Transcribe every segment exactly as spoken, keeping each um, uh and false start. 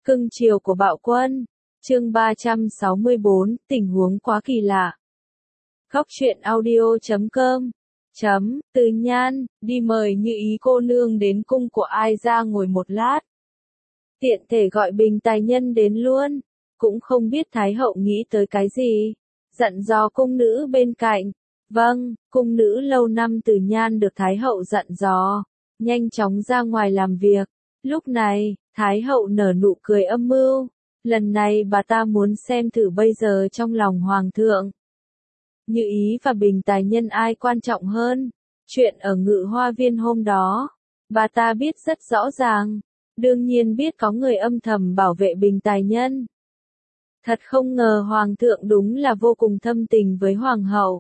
Cưng chiều của bạo quân. Chương ba trăm sáu mươi bốn, tình huống quá kỳ lạ. Góc truyện audio chấm com. Chấm, Từ Nhan, đi mời Như Ý cô nương đến cung của ai ra ngồi một lát. Tiện thể gọi Bình Tài Nhân đến luôn. Cũng không biết Thái hậu nghĩ tới cái gì. Dặn dò cung nữ bên cạnh. Vâng, cung nữ lâu năm Từ Nhan được Thái hậu dặn dò. Nhanh chóng ra ngoài làm việc. Lúc này, Thái hậu nở nụ cười âm mưu. Lần này bà ta muốn xem thử bây giờ trong lòng hoàng thượng. Như Ý và Bình Tài Nhân ai quan trọng hơn? Chuyện ở Ngự Hoa Viên hôm đó, bà ta biết rất rõ ràng. Đương nhiên biết có người âm thầm bảo vệ Bình Tài Nhân. Thật không ngờ hoàng thượng đúng là vô cùng thâm tình với hoàng hậu.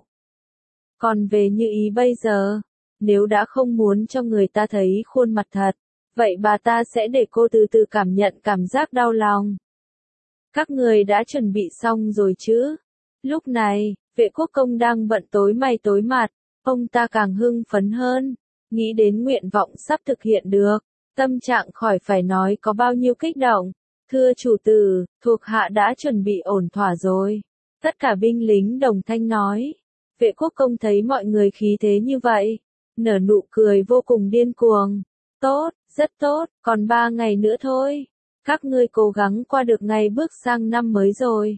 Còn về Như Ý bây giờ, nếu đã không muốn cho người ta thấy khuôn mặt thật, vậy bà ta sẽ để cô từ từ cảm nhận cảm giác đau lòng. Các người đã chuẩn bị xong rồi chứ? Lúc này, Vệ Quốc Công đang bận tối mày tối mặt, ông ta càng hưng phấn hơn, nghĩ đến nguyện vọng sắp thực hiện được, tâm trạng khỏi phải nói có bao nhiêu kích động. Thưa chủ tử, thuộc hạ đã chuẩn bị ổn thỏa rồi. Tất cả binh lính đồng thanh nói. Vệ Quốc Công thấy mọi người khí thế như vậy, nở nụ cười vô cùng điên cuồng. Tốt, rất tốt, còn ba ngày nữa thôi. Các ngươi cố gắng qua được ngày bước sang năm mới rồi.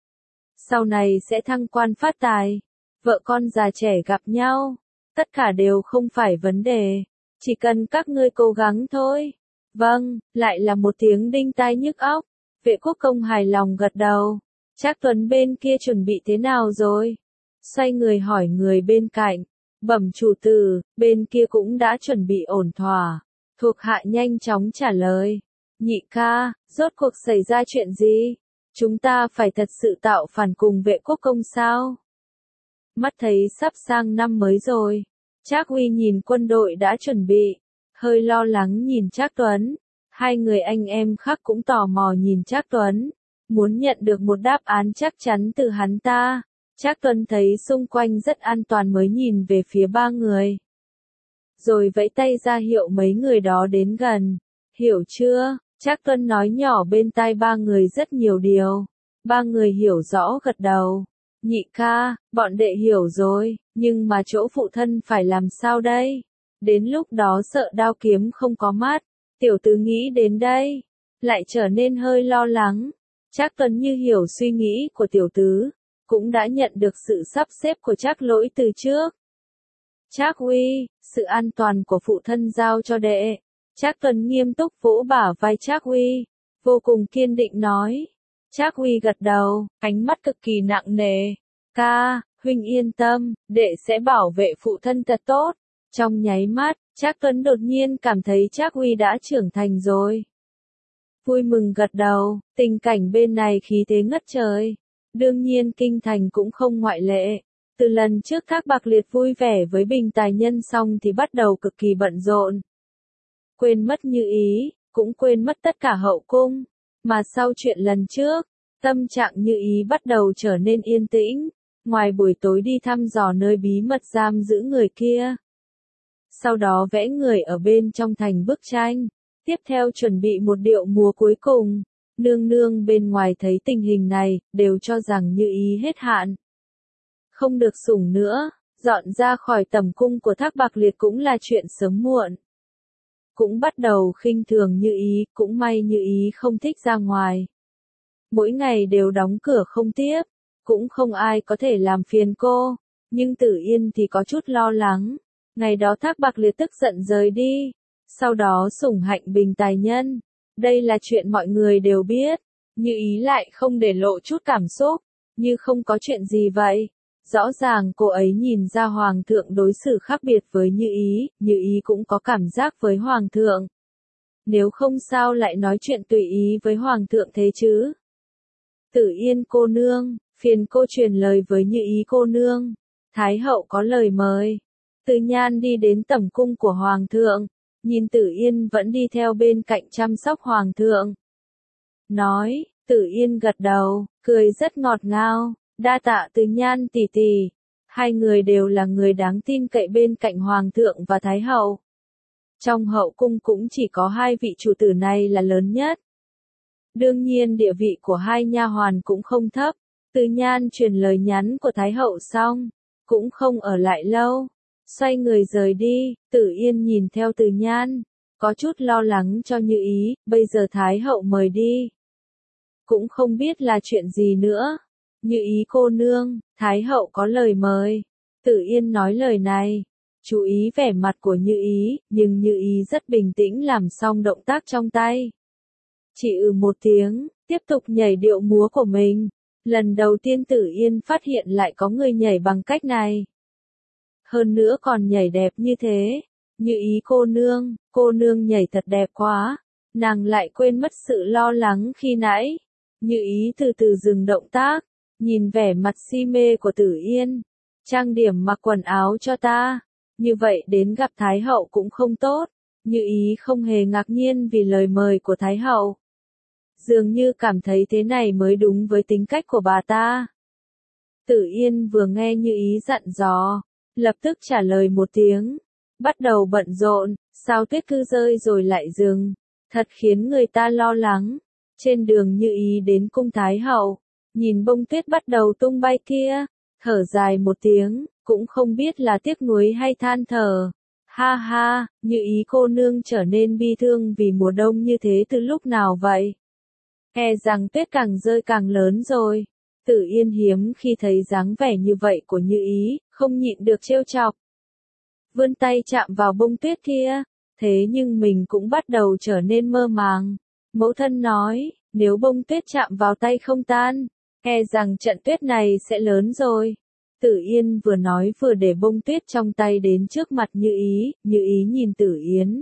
Sau này sẽ thăng quan phát tài, vợ con già trẻ gặp nhau, tất cả đều không phải vấn đề, chỉ cần các ngươi cố gắng thôi. Vâng, lại là một tiếng đinh tai nhức óc. Vệ Quốc Công hài lòng gật đầu. Trác Tuấn bên kia chuẩn bị thế nào rồi? Xoay người hỏi người bên cạnh. Bẩm chủ tử, bên kia cũng đã chuẩn bị ổn thỏa. Thuộc hạ nhanh chóng trả lời. Nhị ca, rốt cuộc xảy ra chuyện gì? Chúng ta phải thật sự tạo phản cùng Vệ Quốc Công sao? Mắt thấy sắp sang năm mới rồi. Trác Uy nhìn quân đội đã chuẩn bị, hơi lo lắng nhìn Trác Tuấn. Hai người anh em khác cũng tò mò nhìn Trác Tuấn, muốn nhận được một đáp án chắc chắn từ hắn ta. Trác Tuấn thấy xung quanh rất an toàn mới nhìn về phía ba người. Rồi vẫy tay ra hiệu mấy người đó đến gần. Hiểu chưa? Trác Tuấn nói nhỏ bên tai ba người rất nhiều điều. Ba người hiểu rõ gật đầu. Nhị ca, bọn đệ hiểu rồi, nhưng mà chỗ phụ thân phải làm sao đây? Đến lúc đó sợ đao kiếm không có mắt. Tiểu tứ nghĩ đến đây, lại trở nên hơi lo lắng. Trác Tuấn như hiểu suy nghĩ của tiểu tứ, cũng đã nhận được sự sắp xếp của Trác Lỗi từ trước. Trác Uy, sự an toàn của phụ thân giao cho đệ. Trác Tuấn nghiêm túc vỗ bả vai Trác Uy, vô cùng kiên định nói. Trác Uy gật đầu, ánh mắt cực kỳ nặng nề. Ca, huynh yên tâm, đệ sẽ bảo vệ phụ thân thật tốt. Trong nháy mắt, Trác Tuấn đột nhiên cảm thấy Trác Uy đã trưởng thành rồi. Vui mừng gật đầu, tình cảnh bên này khí thế ngất trời. Đương nhiên kinh thành cũng không ngoại lệ. Từ lần trước Thác Bạc Liệt vui vẻ với Bình Tài Nhân xong thì bắt đầu cực kỳ bận rộn. Quên mất Như Ý, cũng quên mất tất cả hậu cung. Mà sau chuyện lần trước, tâm trạng Như Ý bắt đầu trở nên yên tĩnh. Ngoài buổi tối đi thăm dò nơi bí mật giam giữ người kia. Sau đó vẽ người ở bên trong thành bức tranh. Tiếp theo chuẩn bị một điệu múa cuối cùng. Nương nương bên ngoài thấy tình hình này, đều cho rằng Như Ý hết hạn. Không được sủng nữa, dọn ra khỏi tầm cung của Thác Bạc Liệt cũng là chuyện sớm muộn. Cũng bắt đầu khinh thường Như Ý, cũng may Như Ý không thích ra ngoài. Mỗi ngày đều đóng cửa không tiếp, cũng không ai có thể làm phiền cô. Nhưng Tử Yên thì có chút lo lắng. Ngày đó Thác Bạc Liệt tức giận rời đi, sau đó sủng hạnh Bình Tài Nhân. Đây là chuyện mọi người đều biết, Như Ý lại không để lộ chút cảm xúc, như không có chuyện gì vậy. Rõ ràng cô ấy nhìn ra Hoàng thượng đối xử khác biệt với Như Ý, Như Ý cũng có cảm giác với Hoàng thượng. Nếu không sao lại nói chuyện tùy ý với Hoàng thượng thế chứ? Tử Yên cô nương, phiền cô truyền lời với Như Ý cô nương. Thái hậu có lời mời. Từ Nhan đi đến tẩm cung của Hoàng thượng, nhìn Tử Yên vẫn đi theo bên cạnh chăm sóc Hoàng thượng. Nói, Tử Yên gật đầu, cười rất ngọt ngào, đa tạ Từ Nhan tỷ tỷ. Hai người đều là người đáng tin cậy bên cạnh Hoàng thượng và Thái hậu. Trong hậu cung cũng chỉ có hai vị chủ tử này là lớn nhất. Đương nhiên địa vị của hai nha hoàn cũng không thấp. Từ Nhan truyền lời nhắn của Thái hậu xong, cũng không ở lại lâu, xoay người rời đi. Tử Yên nhìn theo Từ Nhan, có chút lo lắng cho Như Ý, bây giờ Thái hậu mời đi, cũng không biết là chuyện gì nữa. Như Ý cô nương, Thái hậu có lời mời. Tử Yên nói lời này, chú ý vẻ mặt của Như Ý, nhưng Như Ý rất bình tĩnh làm xong động tác trong tay. Chỉ ừ một tiếng, tiếp tục nhảy điệu múa của mình. Lần đầu tiên Tử Yên phát hiện lại có người nhảy bằng cách này. Hơn nữa còn nhảy đẹp như thế. Như Ý cô nương, cô nương nhảy thật đẹp quá. Nàng lại quên mất sự lo lắng khi nãy. Như Ý từ từ dừng động tác, nhìn vẻ mặt si mê của Tử Yên. Trang điểm mặc quần áo cho ta. Như vậy đến gặp Thái hậu cũng không tốt. Như Ý không hề ngạc nhiên vì lời mời của Thái hậu. Dường như cảm thấy thế này mới đúng với tính cách của bà ta. Tử Yên vừa nghe Như Ý dặn dò, lập tức trả lời một tiếng. Bắt đầu bận rộn, sao tuyết cứ rơi rồi lại dừng. Thật khiến người ta lo lắng. Trên đường Như Ý đến cung Thái hậu, nhìn bông tuyết bắt đầu tung bay kia, thở dài một tiếng, cũng không biết là tiếc nuối hay than thở. Ha ha, Như Ý cô nương trở nên bi thương vì mùa đông như thế từ lúc nào vậy? E rằng tuyết càng rơi càng lớn rồi. Tử Yên hiếm khi thấy dáng vẻ như vậy của Như Ý, không nhịn được trêu chọc. Vươn tay chạm vào bông tuyết kia, thế nhưng mình cũng bắt đầu trở nên mơ màng. Mẫu thân nói, nếu bông tuyết chạm vào tay không tan, e rằng trận tuyết này sẽ lớn rồi. Tử Yên vừa nói vừa để bông tuyết trong tay đến trước mặt Như Ý, Như Ý nhìn Tử Yên.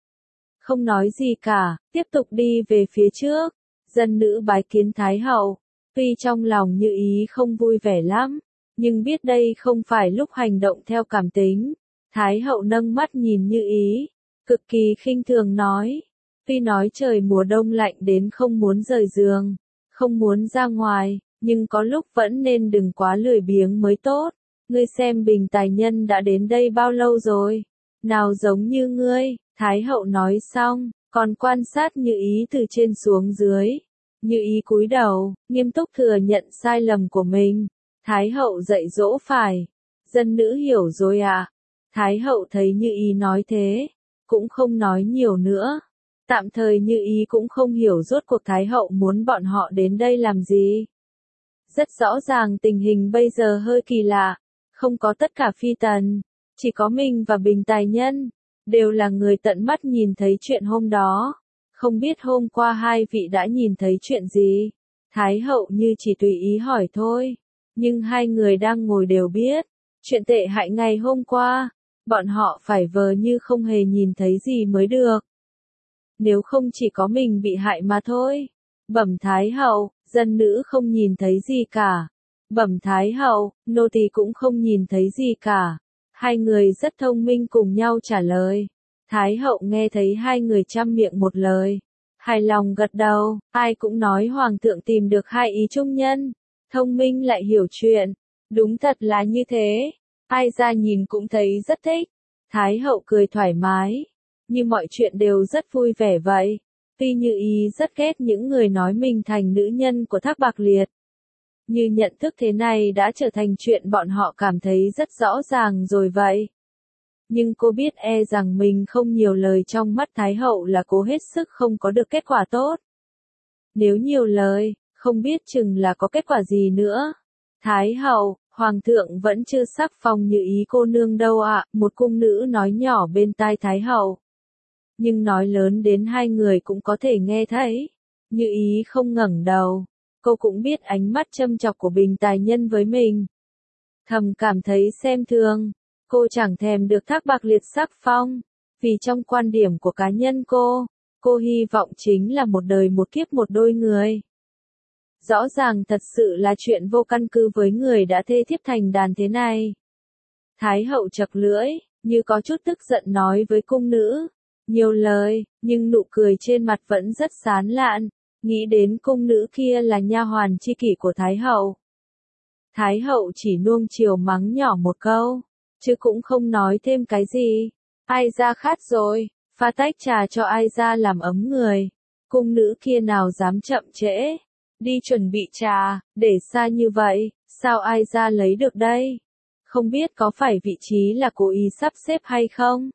Không nói gì cả, tiếp tục đi về phía trước. Dân nữ bái kiến Thái hậu, tuy trong lòng Như Ý không vui vẻ lắm, nhưng biết đây không phải lúc hành động theo cảm tính. Thái hậu nâng mắt nhìn Như Ý, cực kỳ khinh thường nói, tuy nói trời mùa đông lạnh đến không muốn rời giường, không muốn ra ngoài, nhưng có lúc vẫn nên đừng quá lười biếng mới tốt. Ngươi xem Bình Tài Nhân đã đến đây bao lâu rồi, nào giống như ngươi. Thái hậu nói xong, còn quan sát Như Ý từ trên xuống dưới. Như Ý cúi đầu, nghiêm túc thừa nhận sai lầm của mình. Thái hậu dạy dỗ phải. Dân nữ hiểu rồi à? Thái hậu thấy Như Ý nói thế, cũng không nói nhiều nữa. Tạm thời Như Ý cũng không hiểu rốt cuộc Thái hậu muốn bọn họ đến đây làm gì. Rất rõ ràng tình hình bây giờ hơi kỳ lạ, không có tất cả phi tần, chỉ có mình và Bình Tài Nhân, đều là người tận mắt nhìn thấy chuyện hôm đó. Không biết hôm qua hai vị đã nhìn thấy chuyện gì? Thái hậu như chỉ tùy ý hỏi thôi, nhưng hai người đang ngồi đều biết, chuyện tệ hại ngày hôm qua, bọn họ phải vờ như không hề nhìn thấy gì mới được. Nếu không chỉ có mình bị hại mà thôi. Bẩm Thái hậu, dân nữ không nhìn thấy gì cả. Bẩm Thái hậu, nô tỳ cũng không nhìn thấy gì cả. Hai người rất thông minh cùng nhau trả lời. Thái hậu nghe thấy hai người trăm miệng một lời, hài lòng gật đầu, ai cũng nói hoàng thượng tìm được hai ý trung nhân, thông minh lại hiểu chuyện, đúng thật là như thế, ai ra nhìn cũng thấy rất thích. Thái hậu cười thoải mái, như mọi chuyện đều rất vui vẻ vậy. Tuy Như Ý rất ghét những người nói mình thành nữ nhân của Thác Bạc Liệt, như nhận thức thế này đã trở thành chuyện bọn họ cảm thấy rất rõ ràng rồi vậy. Nhưng cô biết e rằng mình không nhiều lời trong mắt Thái hậu là cố hết sức không có được kết quả tốt. Nếu nhiều lời, không biết chừng là có kết quả gì nữa. Thái hậu, hoàng thượng vẫn chưa sắc phong Như Ý cô nương đâu ạ, một cung nữ nói nhỏ bên tai Thái hậu. Nhưng nói lớn đến hai người cũng có thể nghe thấy. Như Ý không ngẩng đầu, cô cũng biết ánh mắt châm chọc của Bình Tài Nhân với mình. Thầm cảm thấy xem thường. Cô chẳng thèm được Thác Bạc Liệt sắc phong, vì trong quan điểm của cá nhân cô, cô hy vọng chính là một đời một kiếp một đôi người. Rõ ràng thật sự là chuyện vô căn cứ với người đã thê thiếp thành đàn thế này. Thái hậu chật lưỡi, như có chút tức giận nói với cung nữ, nhiều lời, nhưng nụ cười trên mặt vẫn rất sán lạn, nghĩ đến cung nữ kia là nha hoàn chi kỷ của Thái hậu. Thái hậu chỉ nuông chiều mắng nhỏ một câu, chứ cũng không nói thêm cái gì. Ai ra khát rồi, pha tách trà cho ai ra làm ấm người. cung nữ kia nào dám chậm trễ, đi chuẩn bị trà, để xa như vậy, sao ai ra lấy được đây? Không biết có phải vị trí là cố ý sắp xếp hay không?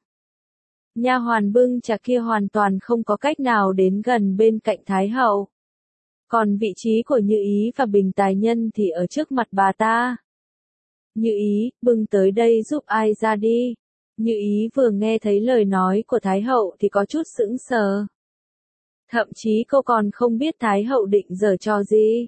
Nha hoàn bưng trà kia hoàn toàn không có cách nào đến gần bên cạnh Thái hậu. Còn vị trí của Như Ý và Bình Tài Nhân thì ở trước mặt bà ta. Như Ý, bưng tới đây giúp ai ra đi. Như Ý vừa nghe thấy lời nói của Thái hậu thì có chút sững sờ. Thậm chí cô còn không biết Thái hậu định giở trò gì.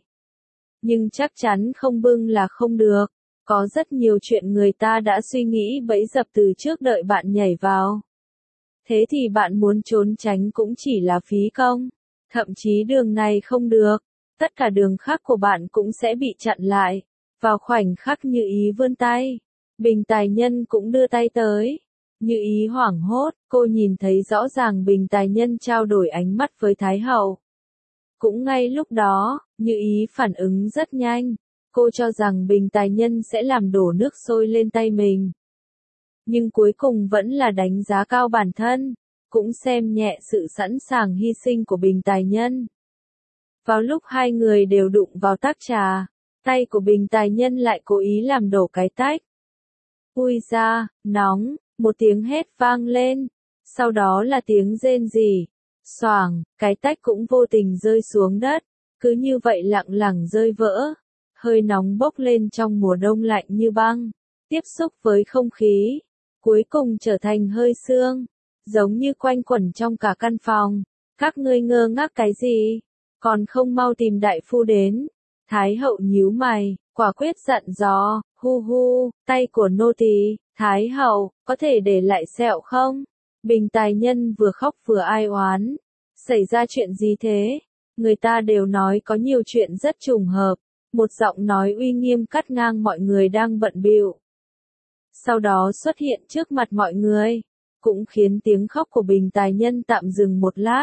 Nhưng chắc chắn không bưng là không được. Có rất nhiều chuyện người ta đã suy nghĩ bẫy dập từ trước đợi bạn nhảy vào. Thế thì bạn muốn trốn tránh cũng chỉ là phí công. Thậm chí đường này không được, tất cả đường khác của bạn cũng sẽ bị chặn lại. Vào khoảnh khắc Như Ý vươn tay, Bình Tài Nhân cũng đưa tay tới. Như Ý hoảng hốt, cô nhìn thấy rõ ràng Bình Tài Nhân trao đổi ánh mắt với Thái hậu. Cũng ngay lúc đó, Như Ý phản ứng rất nhanh. Cô cho rằng Bình Tài Nhân sẽ làm đổ nước sôi lên tay mình. Nhưng cuối cùng vẫn là đánh giá cao bản thân, cũng xem nhẹ sự sẵn sàng hy sinh của Bình Tài Nhân. Vào lúc hai người đều đụng vào tách trà, tay của Bình Tài Nhân lại cố ý làm đổ cái tách. Ui da, nóng, một tiếng hét vang lên, sau đó là tiếng rên rỉ, xoàng, cái tách cũng vô tình rơi xuống đất, cứ như vậy lặng lặng rơi vỡ. Hơi nóng bốc lên trong mùa đông lạnh như băng, tiếp xúc với không khí, cuối cùng trở thành hơi sương, giống như quanh quẩn trong cả căn phòng. Các ngươi ngơ ngác cái gì? Còn không mau tìm đại phu đến. Thái hậu nhíu mày, quả quyết dặn dò, hu hu, tay của nô tỳ. Thái hậu, có thể để lại sẹo không? Bình Tài Nhân vừa khóc vừa ai oán. Xảy ra chuyện gì thế? Người ta đều nói có nhiều chuyện rất trùng hợp. Một giọng nói uy nghiêm cắt ngang mọi người đang bận bịu. Sau đó xuất hiện trước mặt mọi người, cũng khiến tiếng khóc của Bình Tài Nhân tạm dừng một lát.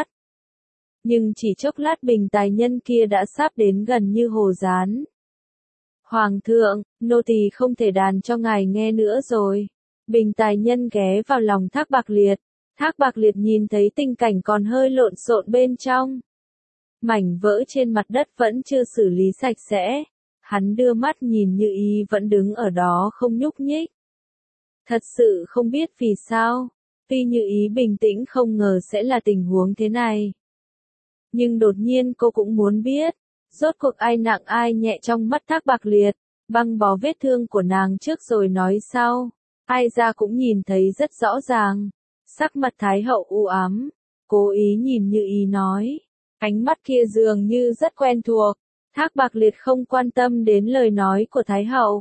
Nhưng chỉ chốc lát Bình Tài Nhân kia đã sắp đến gần như hồ dán. Hoàng thượng, nô tỳ không thể đàn cho ngài nghe nữa rồi. Bình Tài Nhân ghé vào lòng Thác Bạc Liệt. Thác Bạc Liệt nhìn thấy tình cảnh còn hơi lộn xộn bên trong. Mảnh vỡ trên mặt đất vẫn chưa xử lý sạch sẽ. Hắn đưa mắt nhìn Như Ý vẫn đứng ở đó không nhúc nhích. Thật sự không biết vì sao. Tuy Như Ý bình tĩnh không ngờ sẽ là tình huống thế này. Nhưng đột nhiên cô cũng muốn biết. Rốt cuộc ai nặng ai nhẹ trong mắt Thác Bạc Liệt. Băng bó vết thương của nàng trước rồi nói sau. Ai ra cũng nhìn thấy rất rõ ràng. Sắc mặt Thái hậu u ám. Cố ý nhìn Như Ý nói. Ánh mắt kia dường như rất quen thuộc. Thác Bạc Liệt không quan tâm đến lời nói của Thái hậu.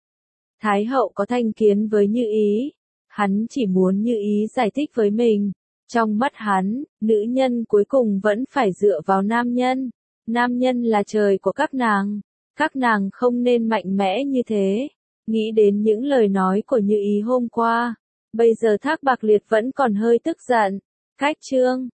Thái hậu có thành kiến với Như Ý. Hắn chỉ muốn Như Ý giải thích với mình. Trong mắt hắn, nữ nhân cuối cùng vẫn phải dựa vào nam nhân. Nam nhân là trời của các nàng. Các nàng không nên mạnh mẽ như thế. Nghĩ đến những lời nói của Như Ý hôm qua. Bây giờ Thác Bạc Liệt vẫn còn hơi tức giận. Cách chương